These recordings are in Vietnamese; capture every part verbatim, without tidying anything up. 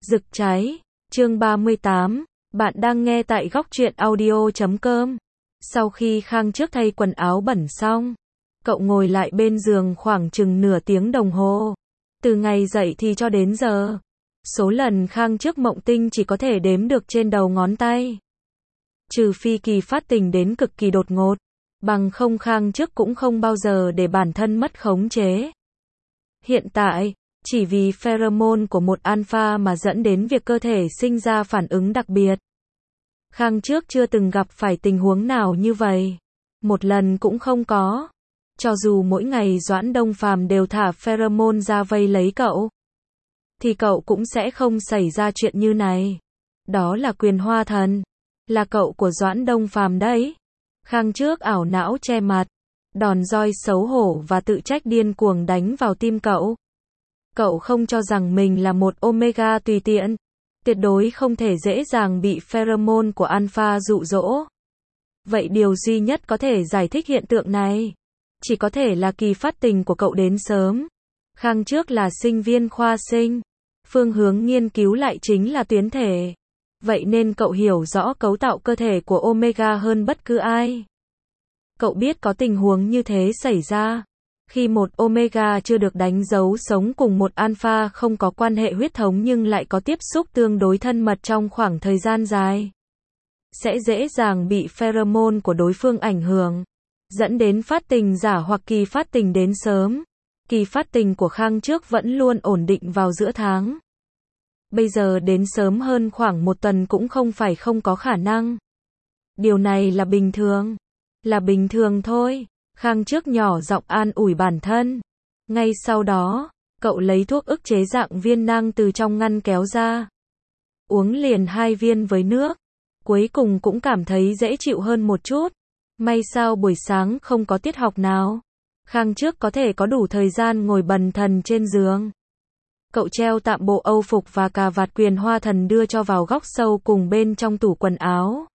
Rực cháy, chương ba mươi tám, bạn đang nghe tại góc truyện audio chấm com. Sau khi Khang Trước thay quần áo bẩn xong, cậu ngồi lại bên giường khoảng chừng nửa tiếng đồng hồ. Từ ngày dậy thì cho đến giờ, số lần Khang Trước mộng tinh chỉ có thể đếm được trên đầu ngón tay. Trừ phi kỳ phát tình đến cực kỳ đột ngột, bằng không Khang Trước cũng không bao giờ để bản thân mất khống chế. Hiện tại, chỉ vì pheromone của một alpha mà dẫn đến việc cơ thể sinh ra phản ứng đặc biệt. Khang Trước chưa từng gặp phải tình huống nào như vậy. Một lần cũng không có. Cho dù mỗi ngày Doãn Đông Phàm đều thả pheromone ra vây lấy cậu, thì cậu cũng sẽ không xảy ra chuyện như này. Đó là Quyền Hoa Thần. Là cậu của Doãn Đông Phàm đấy. Khang Trước ảo não che mặt. Đòn roi xấu hổ và tự trách điên cuồng đánh vào tim cậu. Cậu không cho rằng mình là một Omega tùy tiện. Tuyệt đối không thể dễ dàng bị pheromone của alpha dụ dỗ. Vậy điều duy nhất có thể giải thích hiện tượng này, chỉ có thể là kỳ phát tình của cậu đến sớm. Khang Trước là sinh viên khoa sinh. Phương hướng nghiên cứu lại chính là tuyến thể. Vậy nên cậu hiểu rõ cấu tạo cơ thể của Omega hơn bất cứ ai. Cậu biết có tình huống như thế xảy ra. Khi một Omega chưa được đánh dấu sống cùng một alpha không có quan hệ huyết thống nhưng lại có tiếp xúc tương đối thân mật trong khoảng thời gian dài, sẽ dễ dàng bị pheromone của đối phương ảnh hưởng, dẫn đến phát tình giả hoặc kỳ phát tình đến sớm. Kỳ phát tình của Khang Trước vẫn luôn ổn định vào giữa tháng. Bây giờ đến sớm hơn khoảng một tuần cũng không phải không có khả năng. Điều này là bình thường. Là bình thường thôi. Khang Trước nhỏ giọng an ủi bản thân. Ngay sau đó, cậu lấy thuốc ức chế dạng viên nang từ trong ngăn kéo ra. Uống liền hai viên với nước. Cuối cùng cũng cảm thấy dễ chịu hơn một chút. May sao buổi sáng không có tiết học nào. Khang Trước có thể có đủ thời gian ngồi bần thần trên giường. Cậu treo tạm bộ âu phục và cà vạt Quyền Hoa Thần đưa cho vào góc sâu cùng bên trong tủ quần áo.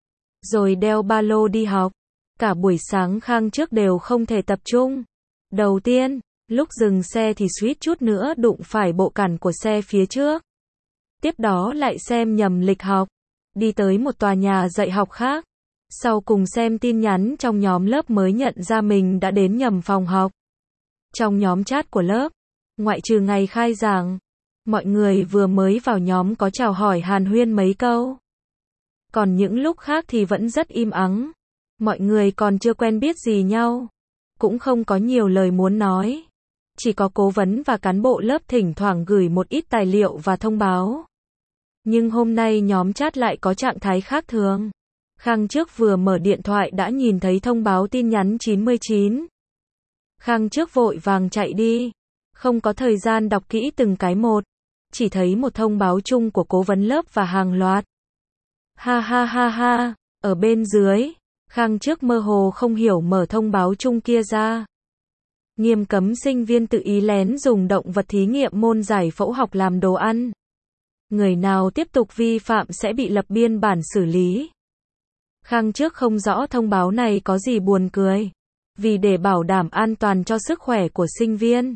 Rồi đeo ba lô đi học. Cả buổi sáng Khang Trước đều không thể tập trung. Đầu tiên, lúc dừng xe thì suýt chút nữa đụng phải bộ cản của xe phía trước. Tiếp đó lại xem nhầm lịch học. Đi tới một tòa nhà dạy học khác. Sau cùng xem tin nhắn trong nhóm lớp mới nhận ra mình đã đến nhầm phòng học. Trong nhóm chat của lớp, ngoại trừ ngày khai giảng, mọi người vừa mới vào nhóm có chào hỏi hàn huyên mấy câu. Còn những lúc khác thì vẫn rất im ắng. Mọi người còn chưa quen biết gì nhau, cũng không có nhiều lời muốn nói. Chỉ có cố vấn và cán bộ lớp thỉnh thoảng gửi một ít tài liệu và thông báo. Nhưng hôm nay nhóm chat lại có trạng thái khác thường. Khang Trước vừa mở điện thoại đã nhìn thấy thông báo tin nhắn chín mươi chín. Khang Trước vội vàng chạy đi. Không có thời gian đọc kỹ từng cái một. Chỉ thấy một thông báo chung của cố vấn lớp và hàng loạt. Ha ha ha ha, ở bên dưới. Khang Trước mơ hồ không hiểu mở thông báo chung kia ra. Nghiêm cấm sinh viên tự ý lén dùng động vật thí nghiệm môn giải phẫu học làm đồ ăn. Người nào tiếp tục vi phạm sẽ bị lập biên bản xử lý. Khang Trước không rõ thông báo này có gì buồn cười. Vì để bảo đảm an toàn cho sức khỏe của sinh viên,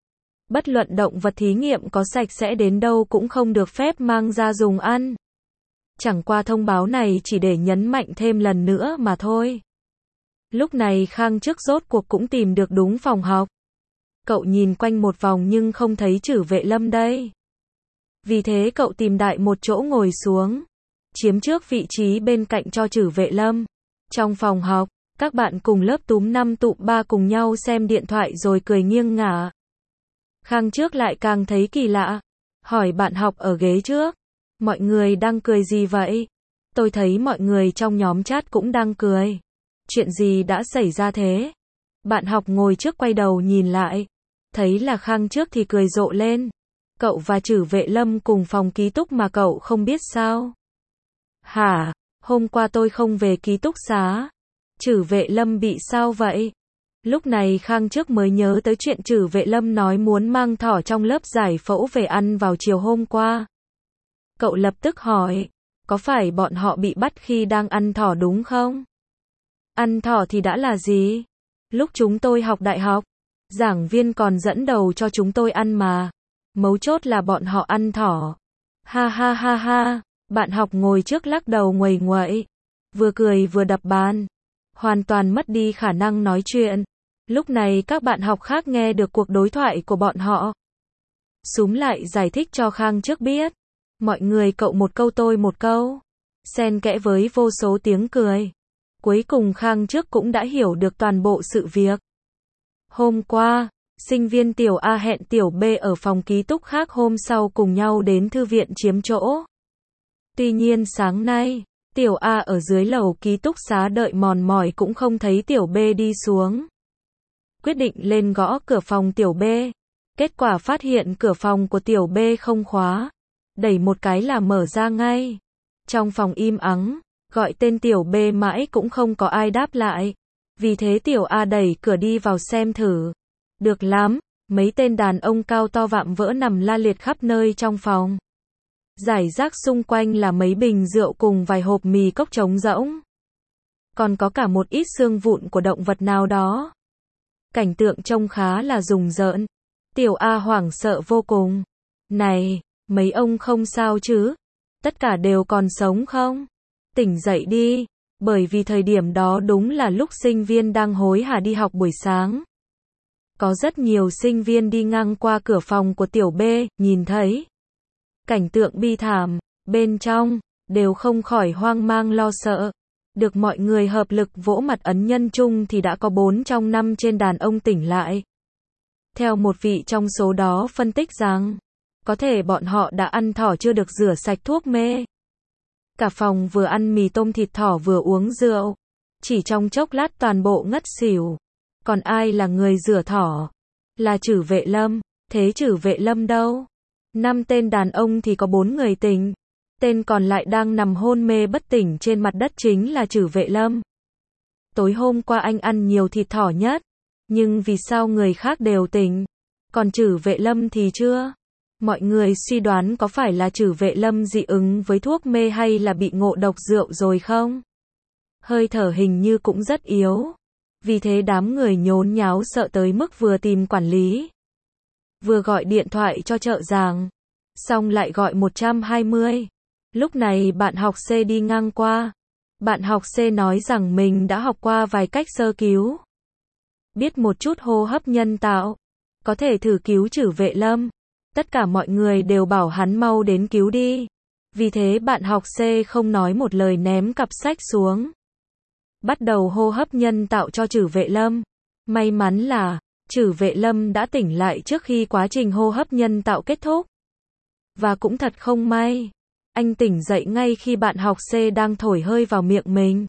bất luận động vật thí nghiệm có sạch sẽ đến đâu cũng không được phép mang ra dùng ăn. Chẳng qua thông báo này chỉ để nhấn mạnh thêm lần nữa mà thôi. Lúc này Khang Trước rốt cuộc cũng tìm được đúng phòng học. Cậu nhìn quanh một vòng nhưng không thấy Trử Vệ Lâm đây. Vì thế cậu tìm đại một chỗ ngồi xuống, chiếm trước vị trí bên cạnh cho Trử Vệ Lâm. Trong phòng học, các bạn cùng lớp túm năm tụm ba cùng nhau xem điện thoại rồi cười nghiêng ngả. Khang Trước lại càng thấy kỳ lạ. Hỏi bạn học ở ghế trước. Mọi người đang cười gì vậy? Tôi thấy mọi người trong nhóm chat cũng đang cười. Chuyện gì đã xảy ra thế? Bạn học ngồi trước quay đầu nhìn lại. Thấy là Khang Trước thì cười rộ lên. Cậu và Trử Vệ Lâm cùng phòng ký túc mà cậu không biết sao? Hả? Hôm qua tôi không về ký túc xá. Trử Vệ Lâm bị sao vậy? Lúc này Khang Trước mới nhớ tới chuyện Trử Vệ Lâm nói muốn mang thỏ trong lớp giải phẫu về ăn vào chiều hôm qua. Cậu lập tức hỏi, có phải bọn họ bị bắt khi đang ăn thỏ đúng không? Ăn thỏ thì đã là gì? Lúc chúng tôi học đại học, giảng viên còn dẫn đầu cho chúng tôi ăn mà. Mấu chốt là bọn họ ăn thỏ. Ha ha ha ha, bạn học ngồi trước lắc đầu nguầy nguậy, vừa cười vừa đập bàn, hoàn toàn mất đi khả năng nói chuyện. Lúc này các bạn học khác nghe được cuộc đối thoại của bọn họ. Súm lại giải thích cho Khang Trước biết. Mọi người cậu một câu tôi một câu, xen kẽ với vô số tiếng cười. Cuối cùng Khang Trước cũng đã hiểu được toàn bộ sự việc. Hôm qua, sinh viên tiểu A hẹn tiểu B ở phòng ký túc khác hôm sau cùng nhau đến thư viện chiếm chỗ. Tuy nhiên sáng nay, tiểu A ở dưới lầu ký túc xá đợi mòn mỏi cũng không thấy tiểu B đi xuống. Quyết định lên gõ cửa phòng tiểu B. Kết quả phát hiện cửa phòng của tiểu B không khóa. Đẩy một cái là mở ra ngay. Trong phòng im ắng, gọi tên tiểu B mãi cũng không có ai đáp lại. Vì thế tiểu A đẩy cửa đi vào xem thử. Được lắm, mấy tên đàn ông cao to vạm vỡ nằm la liệt khắp nơi trong phòng. Rải rác xung quanh là mấy bình rượu cùng vài hộp mì cốc trống rỗng. Còn có cả một ít xương vụn của động vật nào đó. Cảnh tượng trông khá là rùng rợn. Tiểu A hoảng sợ vô cùng. Này, mấy ông không sao chứ? Tất cả đều còn sống không? Tỉnh dậy đi, bởi vì thời điểm đó đúng là lúc sinh viên đang hối hả đi học buổi sáng. Có rất nhiều sinh viên đi ngang qua cửa phòng của tiểu B, nhìn thấy cảnh tượng bi thảm, bên trong, đều không khỏi hoang mang lo sợ. Được mọi người hợp lực vỗ mặt ấn nhân chung thì đã có bốn trong năm trên đàn ông tỉnh lại. Theo một vị trong số đó phân tích rằng, có thể bọn họ đã ăn thỏ chưa được rửa sạch thuốc mê. Cả phòng vừa ăn mì tôm thịt thỏ vừa uống rượu. Chỉ trong chốc lát toàn bộ ngất xỉu. Còn ai là người rửa thỏ? Là Trử Vệ Lâm. Thế Trử Vệ Lâm đâu? Năm tên đàn ông thì có bốn người tỉnh. Tên còn lại đang nằm hôn mê bất tỉnh trên mặt đất chính là Trử Vệ Lâm. Tối hôm qua anh ăn nhiều thịt thỏ nhất. Nhưng vì sao người khác đều tỉnh? Còn Trử Vệ Lâm thì chưa? Mọi người suy đoán có phải là Trử Vệ Lâm dị ứng với thuốc mê hay là bị ngộ độc rượu rồi không? Hơi thở hình như cũng rất yếu. Vì thế đám người nhốn nháo sợ tới mức vừa tìm quản lý, vừa gọi điện thoại cho trợ giảng, xong lại gọi một trăm hai mươi. Lúc này bạn học C đi ngang qua. Bạn học C nói rằng mình đã học qua vài cách sơ cứu. Biết một chút hô hấp nhân tạo. Có thể thử cứu Trử Vệ Lâm. Tất cả mọi người đều bảo hắn mau đến cứu đi. Vì thế bạn học C không nói một lời ném cặp sách xuống. Bắt đầu hô hấp nhân tạo cho Trử Vệ Lâm. May mắn là, Trử Vệ Lâm đã tỉnh lại trước khi quá trình hô hấp nhân tạo kết thúc. Và cũng thật không may, anh tỉnh dậy ngay khi bạn học C đang thổi hơi vào miệng mình.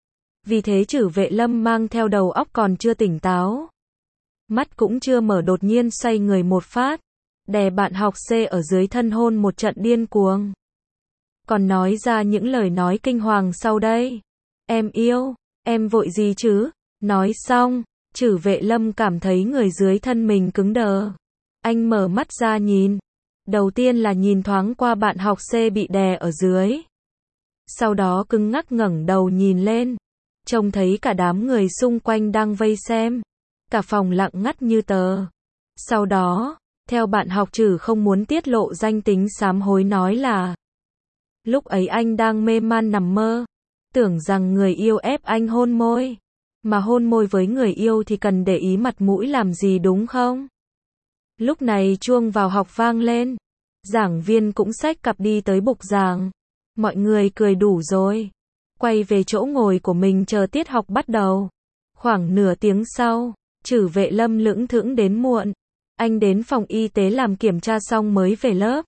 Vì thế Trử Vệ Lâm mang theo đầu óc còn chưa tỉnh táo. Mắt cũng chưa mở đột nhiên xoay người một phát. Đè bạn học C ở dưới thân hôn một trận điên cuồng. Còn nói ra những lời nói kinh hoàng sau đây. Em yêu, em vội gì chứ? Nói xong, Trử Vệ Lâm cảm thấy người dưới thân mình cứng đờ. Anh mở mắt ra nhìn. Đầu tiên là nhìn thoáng qua bạn học C bị đè ở dưới. Sau đó cứng ngắc ngẩng đầu nhìn lên. Trông thấy cả đám người xung quanh đang vây xem. Cả phòng lặng ngắt như tờ. Sau đó, theo bạn học Trử không muốn tiết lộ danh tính sám hối nói là lúc ấy anh đang mê man nằm mơ. Tưởng rằng người yêu ép anh hôn môi. Mà hôn môi với người yêu thì cần để ý mặt mũi làm gì đúng không? Lúc này chuông vào học vang lên. Giảng viên cũng xách cặp đi tới bục giảng. Mọi người cười đủ rồi. Quay về chỗ ngồi của mình chờ tiết học bắt đầu. Khoảng nửa tiếng sau, Trử Vệ Lâm lững thững đến muộn. Anh đến phòng y tế làm kiểm tra xong mới về lớp.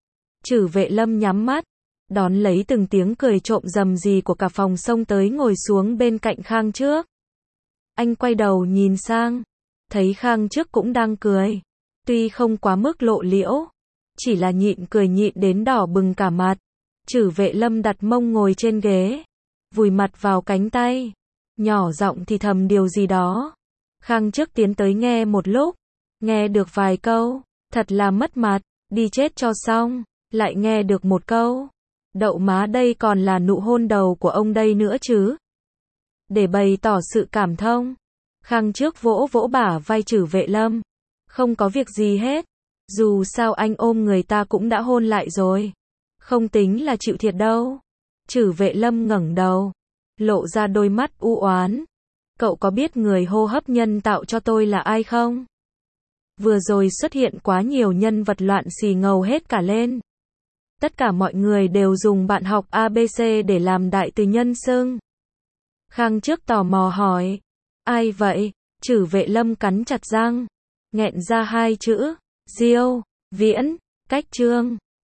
Trử Vệ Lâm nhắm mắt, đón lấy từng tiếng cười trộm rầm rì của cả phòng xông tới ngồi xuống bên cạnh Khang Trước. Anh quay đầu nhìn sang, thấy Khang Trước cũng đang cười. Tuy không quá mức lộ liễu, chỉ là nhịn cười nhịn đến đỏ bừng cả mặt. Trử Vệ Lâm đặt mông ngồi trên ghế, vùi mặt vào cánh tay, nhỏ giọng thì thầm điều gì đó. Khang Trước tiến tới nghe một lúc, nghe được vài câu, thật là mất mặt, đi chết cho xong, lại nghe được một câu. Đậu má đây còn là nụ hôn đầu của ông đây nữa chứ. Để bày tỏ sự cảm thông, Khang Trước vỗ vỗ bả vai Trử Vệ Lâm. Không có việc gì hết. Dù sao anh ôm người ta cũng đã hôn lại rồi. Không tính là chịu thiệt đâu. Trử Vệ Lâm ngẩng đầu, lộ ra đôi mắt u oán. Cậu có biết người hô hấp nhân tạo cho tôi là ai không? Vừa rồi xuất hiện quá nhiều nhân vật loạn xì ngầu hết cả lên. Tất cả mọi người đều dùng bạn học a bê xê để làm đại từ nhân xưng. Khang Trước tò mò hỏi. Ai vậy? Trử Vệ Lâm cắn chặt răng, nghẹn ra hai chữ. Diêu Viễn, Cách Trương.